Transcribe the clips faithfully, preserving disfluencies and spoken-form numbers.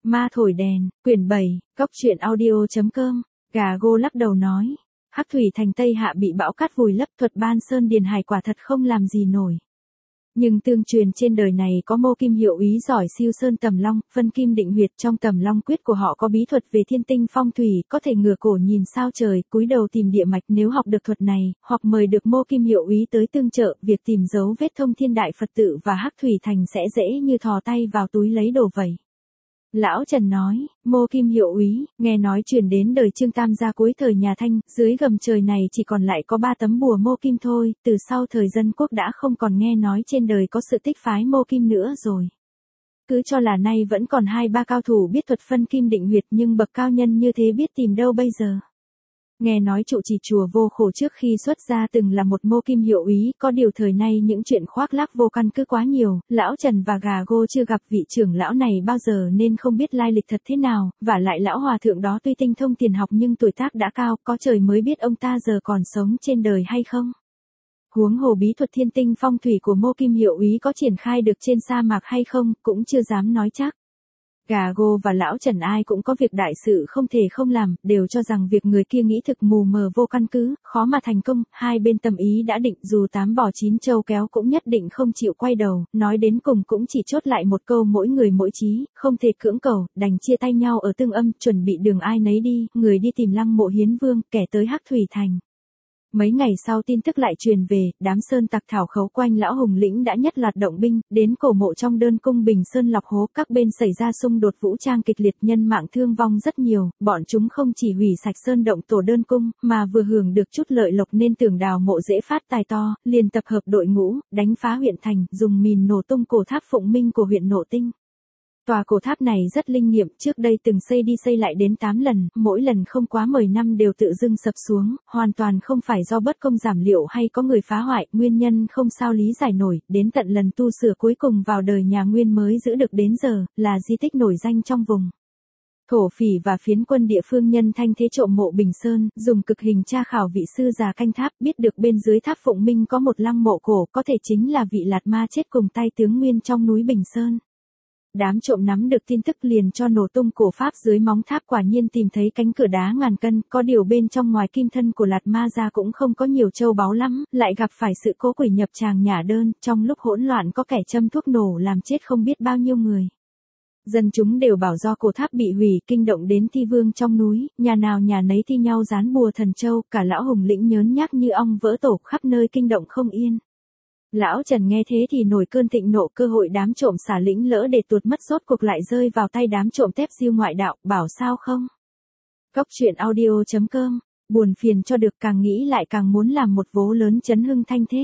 Ma thổi đèn, quyển bảy, góc truyện audio.com, Gà Gô lắc đầu nói. Hắc thủy thành Tây Hạ bị bão cát vùi lấp, thuật ban sơn điền hải quả thật không làm gì nổi. Nhưng tương truyền trên đời này có mô kim hiệu úy giỏi siêu sơn tầm long, phân kim định huyệt, trong tầm long quyết của họ có bí thuật về thiên tinh phong thủy, có thể ngửa cổ nhìn sao trời, cúi đầu tìm địa mạch. Nếu học được thuật này, hoặc mời được mô kim hiệu úy tới tương trợ, việc tìm dấu vết thông thiên đại Phật tự và Hắc thủy thành sẽ dễ như thò tay vào túi lấy đồ vậy. Lão Trần nói, mô kim hiệu úy, nghe nói truyền đến đời Trương Tam gia cuối thời nhà Thanh, dưới gầm trời này chỉ còn lại có ba tấm bùa mô kim thôi, từ sau thời Dân Quốc đã không còn nghe nói trên đời có sự tích phái mô kim nữa rồi. Cứ cho là nay vẫn còn hai ba cao thủ biết thuật phân kim định huyệt, nhưng bậc cao nhân như thế biết tìm đâu bây giờ. Nghe nói trụ trì chùa Vô Khổ trước khi xuất gia từng là một mô kim hiệu úy, có điều thời nay những chuyện khoác lác vô căn cứ quá nhiều, lão Trần và Gà Gô chưa gặp vị trưởng lão này bao giờ nên không biết lai lịch thật thế nào, và lại lão hòa thượng đó tuy tinh thông tiền học nhưng tuổi tác đã cao, có trời mới biết ông ta giờ còn sống trên đời hay không. Huống hồ bí thuật thiên tinh phong thủy của mô kim hiệu úy có triển khai được trên sa mạc hay không, cũng chưa dám nói chắc. Gà Gô và lão Trần ai cũng có việc đại sự không thể không làm, đều cho rằng việc người kia nghĩ thực mù mờ vô căn cứ, khó mà thành công. Hai bên tâm ý đã định, dù tám bò chín trâu kéo cũng nhất định không chịu quay đầu, nói đến cùng cũng chỉ chốt lại một câu mỗi người mỗi chí, không thể cưỡng cầu, đành chia tay nhau ở Tương Âm, chuẩn bị đường ai nấy đi, người đi tìm Lăng Mộ Hiến Vương, kẻ tới Hắc thủy thành. Mấy ngày sau tin tức lại truyền về, đám sơn tặc thảo khấu quanh lão Hùng lĩnh đã nhất loạt động binh, đến cổ mộ trong đơn cung Bình Sơn lọc hố, các bên xảy ra xung đột vũ trang kịch liệt, nhân mạng thương vong rất nhiều, bọn chúng không chỉ hủy sạch sơn động tổ đơn cung, mà vừa hưởng được chút lợi lộc nên tưởng đào mộ dễ phát tài to, liền tập hợp đội ngũ, đánh phá huyện thành, dùng mìn nổ tung cổ tháp Phụng Minh của huyện Nộ Tinh. Tòa cổ tháp này rất linh nghiệm, trước đây từng xây đi xây lại đến tám lần, mỗi lần không quá mười năm đều tự dưng sập xuống, hoàn toàn không phải do bất công giảm liệu hay có người phá hoại, nguyên nhân không sao lý giải nổi, đến tận lần tu sửa cuối cùng vào đời nhà Nguyên mới giữ được đến giờ, là di tích nổi danh trong vùng. Thổ phỉ và phiến quân địa phương nhân thanh thế trộm mộ Bình Sơn, dùng cực hình tra khảo vị sư già canh tháp, biết được bên dưới tháp Phụng Minh có một lăng mộ cổ, có thể chính là vị Lạt Ma chết cùng tay tướng Nguyên trong núi Bình Sơn. Đám trộm nắm được tin tức liền cho nổ tung cổ pháp dưới móng tháp, quả nhiên tìm thấy cánh cửa đá ngàn cân, có điều bên trong ngoài kim thân của Lạt Ma ra cũng không có nhiều châu báu lắm, lại gặp phải sự cố quỷ nhập tràng nhả đơn, trong lúc hỗn loạn có kẻ châm thuốc nổ làm chết không biết bao nhiêu người. Dân chúng đều bảo do cổ tháp bị hủy, kinh động đến thi vương trong núi, nhà nào nhà nấy thi nhau dán bùa thần châu, cả lão Hùng lĩnh nhớn nhác như ong vỡ tổ, khắp nơi kinh động không yên. Lão Trần nghe thế thì nổi cơn thịnh nộ, cơ hội đám trộm xả lĩnh lỡ để tuột mất rốt cuộc lại rơi vào tay đám trộm tép diêu ngoại đạo, bảo sao không? Góc truyện audio.com, buồn phiền cho được, càng nghĩ lại càng muốn làm một vố lớn chấn hưng thanh thế.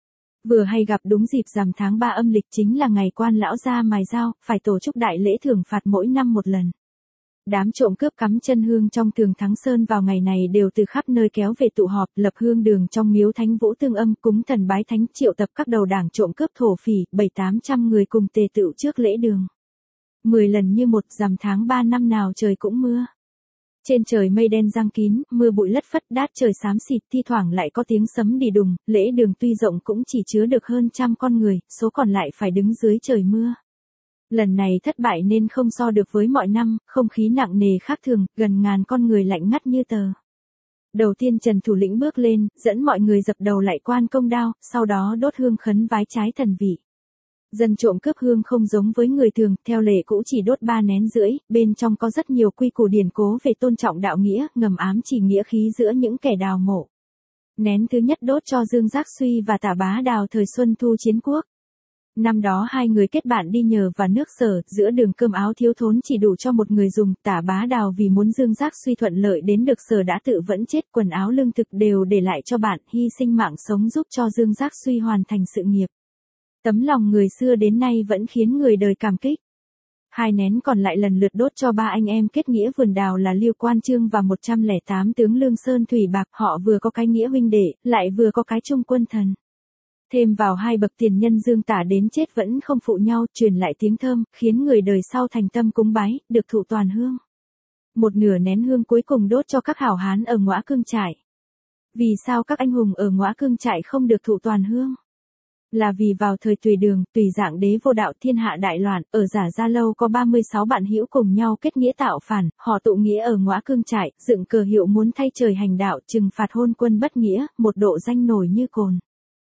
Vừa hay gặp đúng dịp rằm tháng ba âm lịch, chính là ngày quan lão ra mài dao, phải tổ chức đại lễ thưởng phạt mỗi năm một lần. Đám trộm cướp cắm chân hương trong tường Thắng Sơn vào ngày này đều từ khắp nơi kéo về tụ họp, lập hương đường trong miếu Thánh Vũ Tương Âm, cúng thần bái thánh, triệu tập các đầu đảng trộm cướp thổ phỉ, bảy tám trăm người cùng tề tựu trước lễ đường. Mười lần như một, rằm tháng ba năm nào trời cũng mưa. Trên trời mây đen giăng kín, mưa bụi lất phất, đát trời xám xịt, thi thoảng lại có tiếng sấm đi đùng, lễ đường tuy rộng cũng chỉ chứa được hơn trăm con người, số còn lại phải đứng dưới trời mưa. Lần này thất bại nên không so được với mọi năm, không khí nặng nề khác thường, gần ngàn con người lạnh ngắt như tờ. Đầu tiên Trần thủ lĩnh bước lên, dẫn mọi người dập đầu lại quan công đao, sau đó đốt hương khấn vái trái thần vị. Dân trộm cướp hương không giống với người thường, theo lệ cũ chỉ đốt ba nén rưỡi, bên trong có rất nhiều quy củ điển cố về tôn trọng đạo nghĩa, ngầm ám chỉ nghĩa khí giữa những kẻ đào mộ. Nén thứ nhất đốt cho Dương Giác Suy và Tả Bá Đào thời Xuân Thu chiến quốc. Năm đó hai người kết bạn đi nhờ và nước Sở, giữa đường cơm áo thiếu thốn chỉ đủ cho một người dùng, Tả Bá Đào vì muốn Dương Giác Suy thuận lợi đến được Sở đã tự vẫn chết, quần áo lương thực đều để lại cho bạn, hy sinh mạng sống giúp cho Dương Giác Suy hoàn thành sự nghiệp. Tấm lòng người xưa đến nay vẫn khiến người đời cảm kích. Hai nén còn lại lần lượt đốt cho ba anh em kết nghĩa vườn đào là Liêu Quan Trương và một trăm lẻ tám tướng Lương Sơn Thủy Bạc, họ vừa có cái nghĩa huynh đệ, lại vừa có cái chung quân thần. Thêm vào hai bậc tiền nhân Dương Tả đến chết vẫn không phụ nhau, truyền lại tiếng thơm, khiến người đời sau thành tâm cúng bái, được thụ toàn hương. Một nửa nén hương cuối cùng đốt cho các hảo hán ở Ngõa Cương Trại. Vì sao các anh hùng ở Ngõa Cương Trại không được thụ toàn hương? Là vì vào thời Tùy Đường, Tùy dạng đế vô đạo thiên hạ đại loạn, ở Giả Gia Lâu có ba mươi sáu bạn hữu cùng nhau kết nghĩa tạo phản, họ tụ nghĩa ở Ngõa Cương trại, dựng cờ hiệu muốn thay trời hành đạo, trừng phạt hôn quân bất nghĩa, một độ danh nổi như cồn.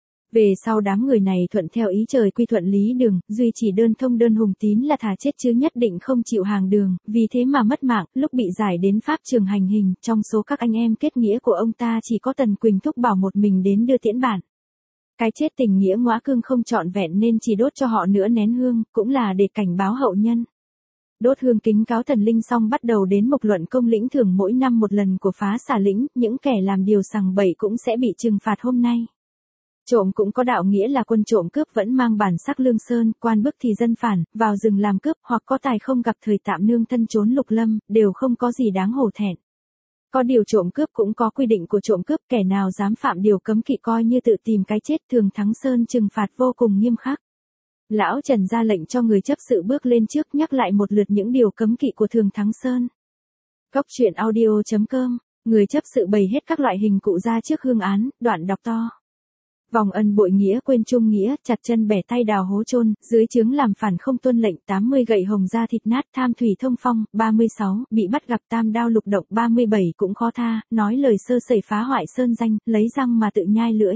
Về sau đám người này thuận theo ý trời quy thuận Lý Đường, duy chỉ đơn thông đơn hùng tín là thà chết chứ nhất định không chịu hàng Đường, vì thế mà mất mạng, lúc bị giải đến pháp trường hành hình, trong số các anh em kết nghĩa của ông ta chỉ có Tần Quỳnh thúc bảo một mình đến đưa tiễn bản. Cái chết tình nghĩa Ngõa Cương không trọn vẹn nên chỉ đốt cho họ nửa nén hương, cũng là để cảnh báo hậu nhân. Đốt hương kính cáo thần linh xong bắt đầu đến mục luận công lĩnh thưởng mỗi năm một lần của phá xả lĩnh, những kẻ làm điều sằng bậy cũng sẽ bị trừng phạt hôm nay. Trộm cũng có đạo nghĩa là quân trộm cướp vẫn mang bản sắc lương sơn, quan bức thì dân phản, vào rừng làm cướp, hoặc có tài không gặp thời tạm nương thân trốn lục lâm, đều không có gì đáng hổ thẹn. Có điều trộm cướp cũng có quy định của trộm cướp, kẻ nào dám phạm điều cấm kỵ coi như tự tìm cái chết, Thường Thắng Sơn trừng phạt vô cùng nghiêm khắc. Lão Trần ra lệnh cho người chấp sự bước lên trước nhắc lại một lượt những điều cấm kỵ của Thường Thắng Sơn. Cốc truyện audio chấm com, người chấp sự bày hết các loại hình cụ ra trước hương án, đoạn đọc to. Vòng ân bội nghĩa quên trung nghĩa, chặt chân bẻ tay đào hố chôn, dưới trướng làm phản không tuân lệnh, tám mươi gậy hồng da thịt nát, tham thủy thông phong, ba mươi sáu, bị bắt gặp tam đao lục độc, ba mươi bảy cũng khó tha, nói lời sơ sẩy phá hoại sơn danh, lấy răng mà tự nhai lưỡi.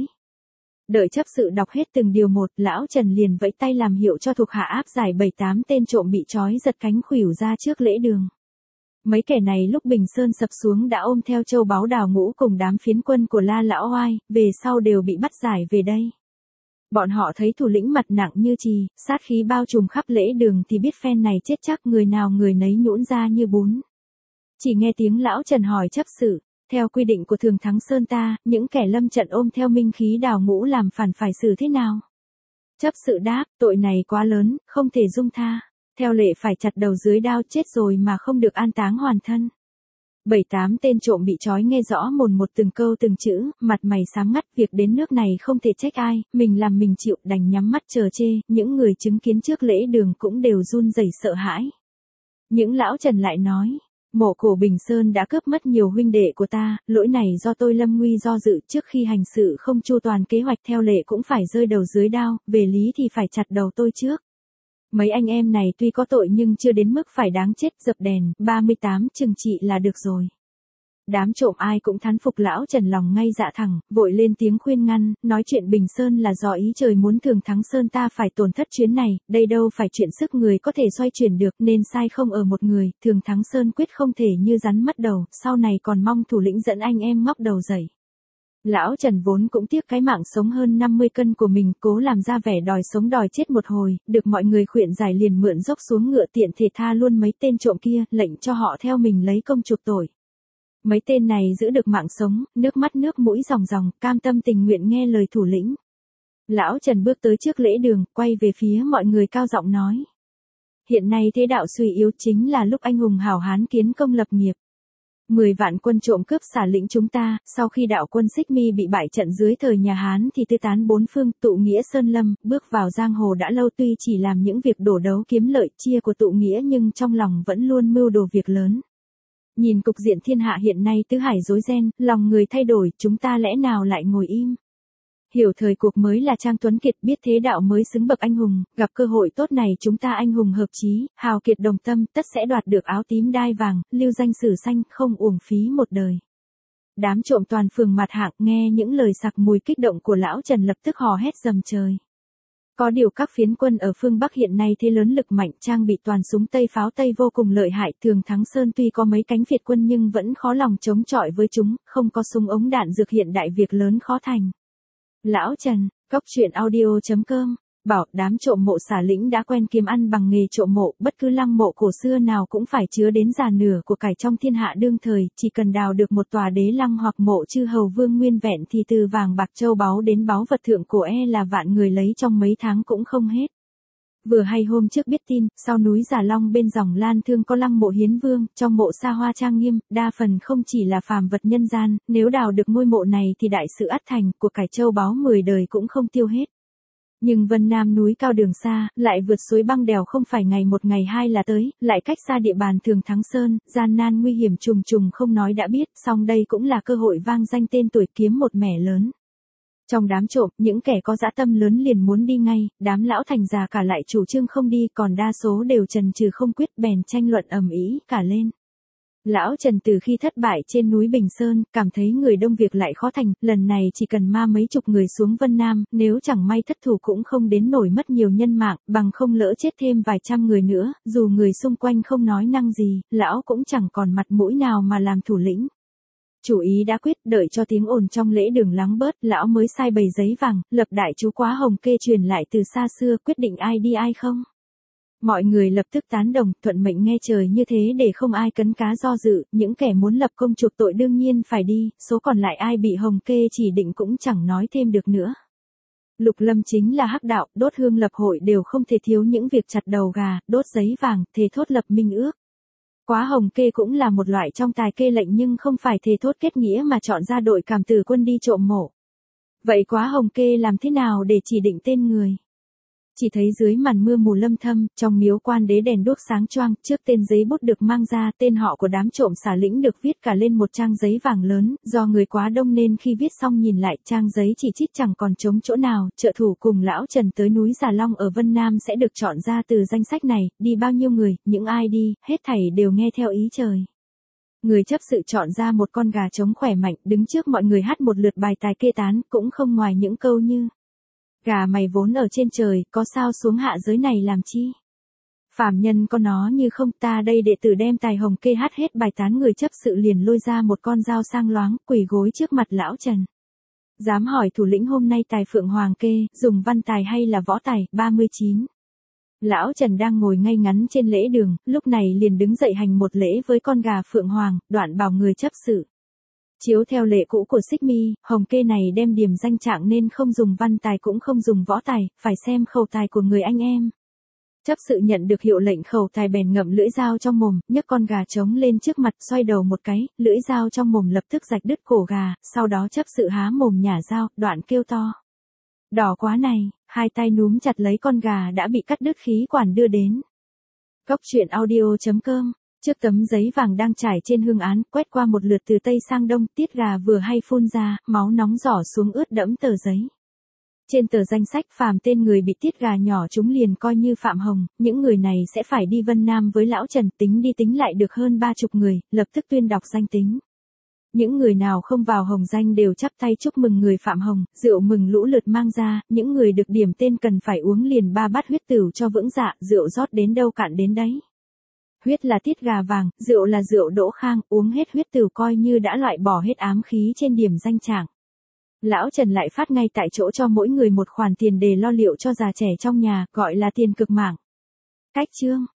Đợi chấp sự đọc hết từng điều một, lão Trần liền vẫy tay làm hiệu cho thuộc hạ áp giải bảy tám tên trộm bị trói giật cánh khuỷu ra trước lễ đường. Mấy kẻ này lúc Bình Sơn sập xuống đã ôm theo châu báu đào ngũ cùng đám phiến quân của La Lão Oai, về sau đều bị bắt giải về đây. Bọn họ thấy thủ lĩnh mặt nặng như chì, sát khí bao trùm khắp lễ đường thì biết phen này chết chắc, người nào người nấy nhũn ra như bún. Chỉ nghe tiếng lão Trần hỏi chấp sự, theo quy định của Thường Thắng Sơn ta, những kẻ lâm trận ôm theo minh khí đào ngũ làm phản phải xử thế nào? Chấp sự đáp, tội này quá lớn, không thể dung tha. Theo lệ phải chặt đầu dưới đao, chết rồi mà không được an táng hoàn thân. Bảy tám tên trộm bị trói nghe rõ mồn một từng câu từng chữ, mặt mày sáng ngắt, việc đến nước này không thể trách ai, mình làm mình chịu, đành nhắm mắt chờ chê, những người chứng kiến trước lễ đường cũng đều run rẩy sợ hãi. Những lão Trần lại nói, mộ cổ Bình Sơn đã cướp mất nhiều huynh đệ của ta, lỗi này do tôi lâm nguy do dự, trước khi hành sự không chu toàn kế hoạch theo lệ cũng phải rơi đầu dưới đao, về lý thì phải chặt đầu tôi trước. Mấy anh em này tuy có tội nhưng chưa đến mức phải đáng chết, dập đèn, ba mươi tám trừng trị là được rồi. Đám trộm ai cũng thán phục lão Trần lòng ngay dạ thẳng, vội lên tiếng khuyên ngăn, nói chuyện Bình Sơn là do ý trời muốn Thường Thắng Sơn ta phải tổn thất chuyến này, đây đâu phải chuyện sức người có thể xoay chuyển được, nên sai không ở một người, Thường Thắng Sơn quyết không thể như rắn mất đầu, sau này còn mong thủ lĩnh dẫn anh em ngóc đầu dậy. Lão Trần vốn cũng tiếc cái mạng sống hơn năm mươi cân của mình, cố làm ra vẻ đòi sống đòi chết một hồi, được mọi người khuyên giải liền mượn dốc xuống ngựa tiện thể tha luôn mấy tên trộm kia, lệnh cho họ theo mình lấy công chuộc tội. Mấy tên này giữ được mạng sống, nước mắt nước mũi ròng ròng, cam tâm tình nguyện nghe lời thủ lĩnh. Lão Trần bước tới trước lễ đường, quay về phía mọi người cao giọng nói. Hiện nay thế đạo suy yếu chính là lúc anh hùng hào hán kiến công lập nghiệp. Mười vạn quân trộm cướp xả lĩnh chúng ta, sau khi đạo quân Xích Mi bị bại trận dưới thời nhà Hán thì tư tán bốn phương, tụ nghĩa sơn lâm, bước vào giang hồ đã lâu, tuy chỉ làm những việc đổ đấu kiếm lợi chia của tụ nghĩa nhưng trong lòng vẫn luôn mưu đồ việc lớn. Nhìn cục diện thiên hạ hiện nay tứ hải rối ren, lòng người thay đổi, chúng ta lẽ nào lại ngồi im? Hiểu thời cuộc mới là Trang Tuấn Kiệt, biết thế đạo mới xứng bậc anh hùng, gặp cơ hội tốt này chúng ta anh hùng hợp chí, hào kiệt đồng tâm, tất sẽ đoạt được áo tím đai vàng, lưu danh sử xanh, không uổng phí một đời. Đám trộm toàn phường mặt hạng nghe những lời sặc mùi kích động của lão Trần lập tức hò hét rầm trời. Có điều các phiến quân ở phương Bắc hiện nay thế lớn lực mạnh, trang bị toàn súng Tây pháo Tây vô cùng lợi hại, Thường Thắng Sơn tuy có mấy cánh Việt quân nhưng vẫn khó lòng chống chọi với chúng, không có súng ống đạn dược hiện đại việc lớn khó thành. Lão Trần, cốc truyện audio chấm com, bảo đám trộm mộ xả lĩnh đã quen kiếm ăn bằng nghề trộm mộ, bất cứ lăng mộ cổ xưa nào cũng phải chứa đến già nửa của cải trong thiên hạ đương thời, chỉ cần đào được một tòa đế lăng hoặc mộ chư hầu vương nguyên vẹn thì từ vàng bạc châu báu đến báu vật thượng cổ e là vạn người lấy trong mấy tháng cũng không hết. Vừa hay hôm trước biết tin, sau núi Già Long bên dòng Lan Thương có lăng mộ hiến vương, trong mộ xa hoa trang nghiêm, đa phần không chỉ là phàm vật nhân gian, nếu đào được ngôi mộ này thì đại sự ắt thành, của cải châu báu mười đời cũng không tiêu hết. Nhưng Vân Nam núi cao đường xa, lại vượt suối băng đèo không phải ngày một ngày hai là tới, lại cách xa địa bàn Thường Thắng Sơn, gian nan nguy hiểm trùng trùng không nói đã biết, song đây cũng là cơ hội vang danh tên tuổi kiếm một mẻ lớn. Trong đám trộm, những kẻ có dã tâm lớn liền muốn đi ngay, đám lão thành già cả lại chủ trương không đi, còn đa số đều chần chừ không quyết, bèn tranh luận ầm ĩ cả lên. Lão Trần từ khi thất bại trên núi Bình Sơn, cảm thấy người đông việc lại khó thành, lần này chỉ cần ma mấy chục người xuống Vân Nam, nếu chẳng may thất thủ cũng không đến nổi mất nhiều nhân mạng, bằng không lỡ chết thêm vài trăm người nữa, dù người xung quanh không nói năng gì, lão cũng chẳng còn mặt mũi nào mà làm thủ lĩnh. Chủ ý đã quyết, đợi cho tiếng ồn trong lễ đường lắng bớt, lão mới sai bày giấy vàng, lập đại chú quá hồng kê truyền lại từ xa xưa, quyết định ai đi ai không. Mọi người lập tức tán đồng, thuận mệnh nghe trời như thế để không ai cấn cá do dự, những kẻ muốn lập công chuộc tội đương nhiên phải đi, số còn lại ai bị hồng kê chỉ định cũng chẳng nói thêm được nữa. Lục Lâm chính là hắc đạo, đốt hương lập hội đều không thể thiếu những việc chặt đầu gà, đốt giấy vàng, thề thốt lập minh ước. Quá hồng kê cũng là một loại trong tài kê lệnh nhưng không phải thề thốt kết nghĩa mà chọn ra đội cảm tử quân đi trộm mộ. Vậy quá hồng kê làm thế nào để chỉ định tên người? Chỉ thấy dưới màn mưa mù lâm thâm, trong miếu quan đế đèn đuốc sáng choang, trước tên giấy bút được mang ra, tên họ của đám trộm xả lĩnh được viết cả lên một trang giấy vàng lớn, do người quá đông nên khi viết xong nhìn lại, trang giấy chỉ chít chẳng còn trống chỗ nào, trợ thủ cùng lão Trần tới núi Già Long ở Vân Nam sẽ được chọn ra từ danh sách này, đi bao nhiêu người, những ai đi, hết thảy đều nghe theo ý trời. Người chấp sự chọn ra một con gà trống khỏe mạnh, đứng trước mọi người hát một lượt bài tài kê tán, cũng không ngoài những câu như: gà mày vốn ở trên trời, có sao xuống hạ giới này làm chi? Phàm nhân có nó như không, ta đây đệ tử đem tài hồng kê hát hết bài tán. Người chấp sự liền lôi ra một con dao sang loáng, quỳ gối trước mặt lão Trần. Dám hỏi thủ lĩnh hôm nay tài phượng hoàng kê, dùng văn tài hay là võ tài? ba mươi chín. Lão Trần đang ngồi ngay ngắn trên lễ đường, lúc này liền đứng dậy hành một lễ với con gà phượng hoàng, đoạn bảo người chấp sự. Chiếu theo lệ cũ của Xích Mi, hồng kê này đem điểm danh trạng nên không dùng văn tài cũng không dùng võ tài, phải xem khẩu tài của người anh em. Chấp sự nhận được hiệu lệnh khẩu tài bèn ngậm lưỡi dao trong mồm, nhấc con gà trống lên trước mặt, xoay đầu một cái, lưỡi dao trong mồm lập tức rạch đứt cổ gà, sau đó chấp sự há mồm nhả dao, đoạn kêu to: đỏ quá này, hai tay núm chặt lấy con gà đã bị cắt đứt khí quản đưa đến. Cốc truyện audio chấm com. Trước tấm giấy vàng đang trải trên hương án, quét qua một lượt từ tây sang đông, tiết gà vừa hay phun ra, máu nóng rỏ xuống ướt đẫm tờ giấy. Trên tờ danh sách phàm tên người bị tiết gà nhỏ chúng liền coi như phạm hồng, những người này sẽ phải đi Vân Nam với lão Trần, tính đi tính lại được hơn ba chục người, lập tức tuyên đọc danh tính. Những người nào không vào hồng danh đều chắp tay chúc mừng người phạm hồng, rượu mừng lũ lượt mang ra, những người được điểm tên cần phải uống liền ba bát huyết tửu cho vững dạ, rượu rót đến đâu cạn đến đấy. Huyết là tiết gà vàng, rượu là rượu đỗ khang, uống hết huyết tửu coi như đã loại bỏ hết ám khí trên điểm danh trạng. Lão Trần lại phát ngay tại chỗ cho mỗi người một khoản tiền để lo liệu cho già trẻ trong nhà, gọi là tiền cực mạng. Cách chương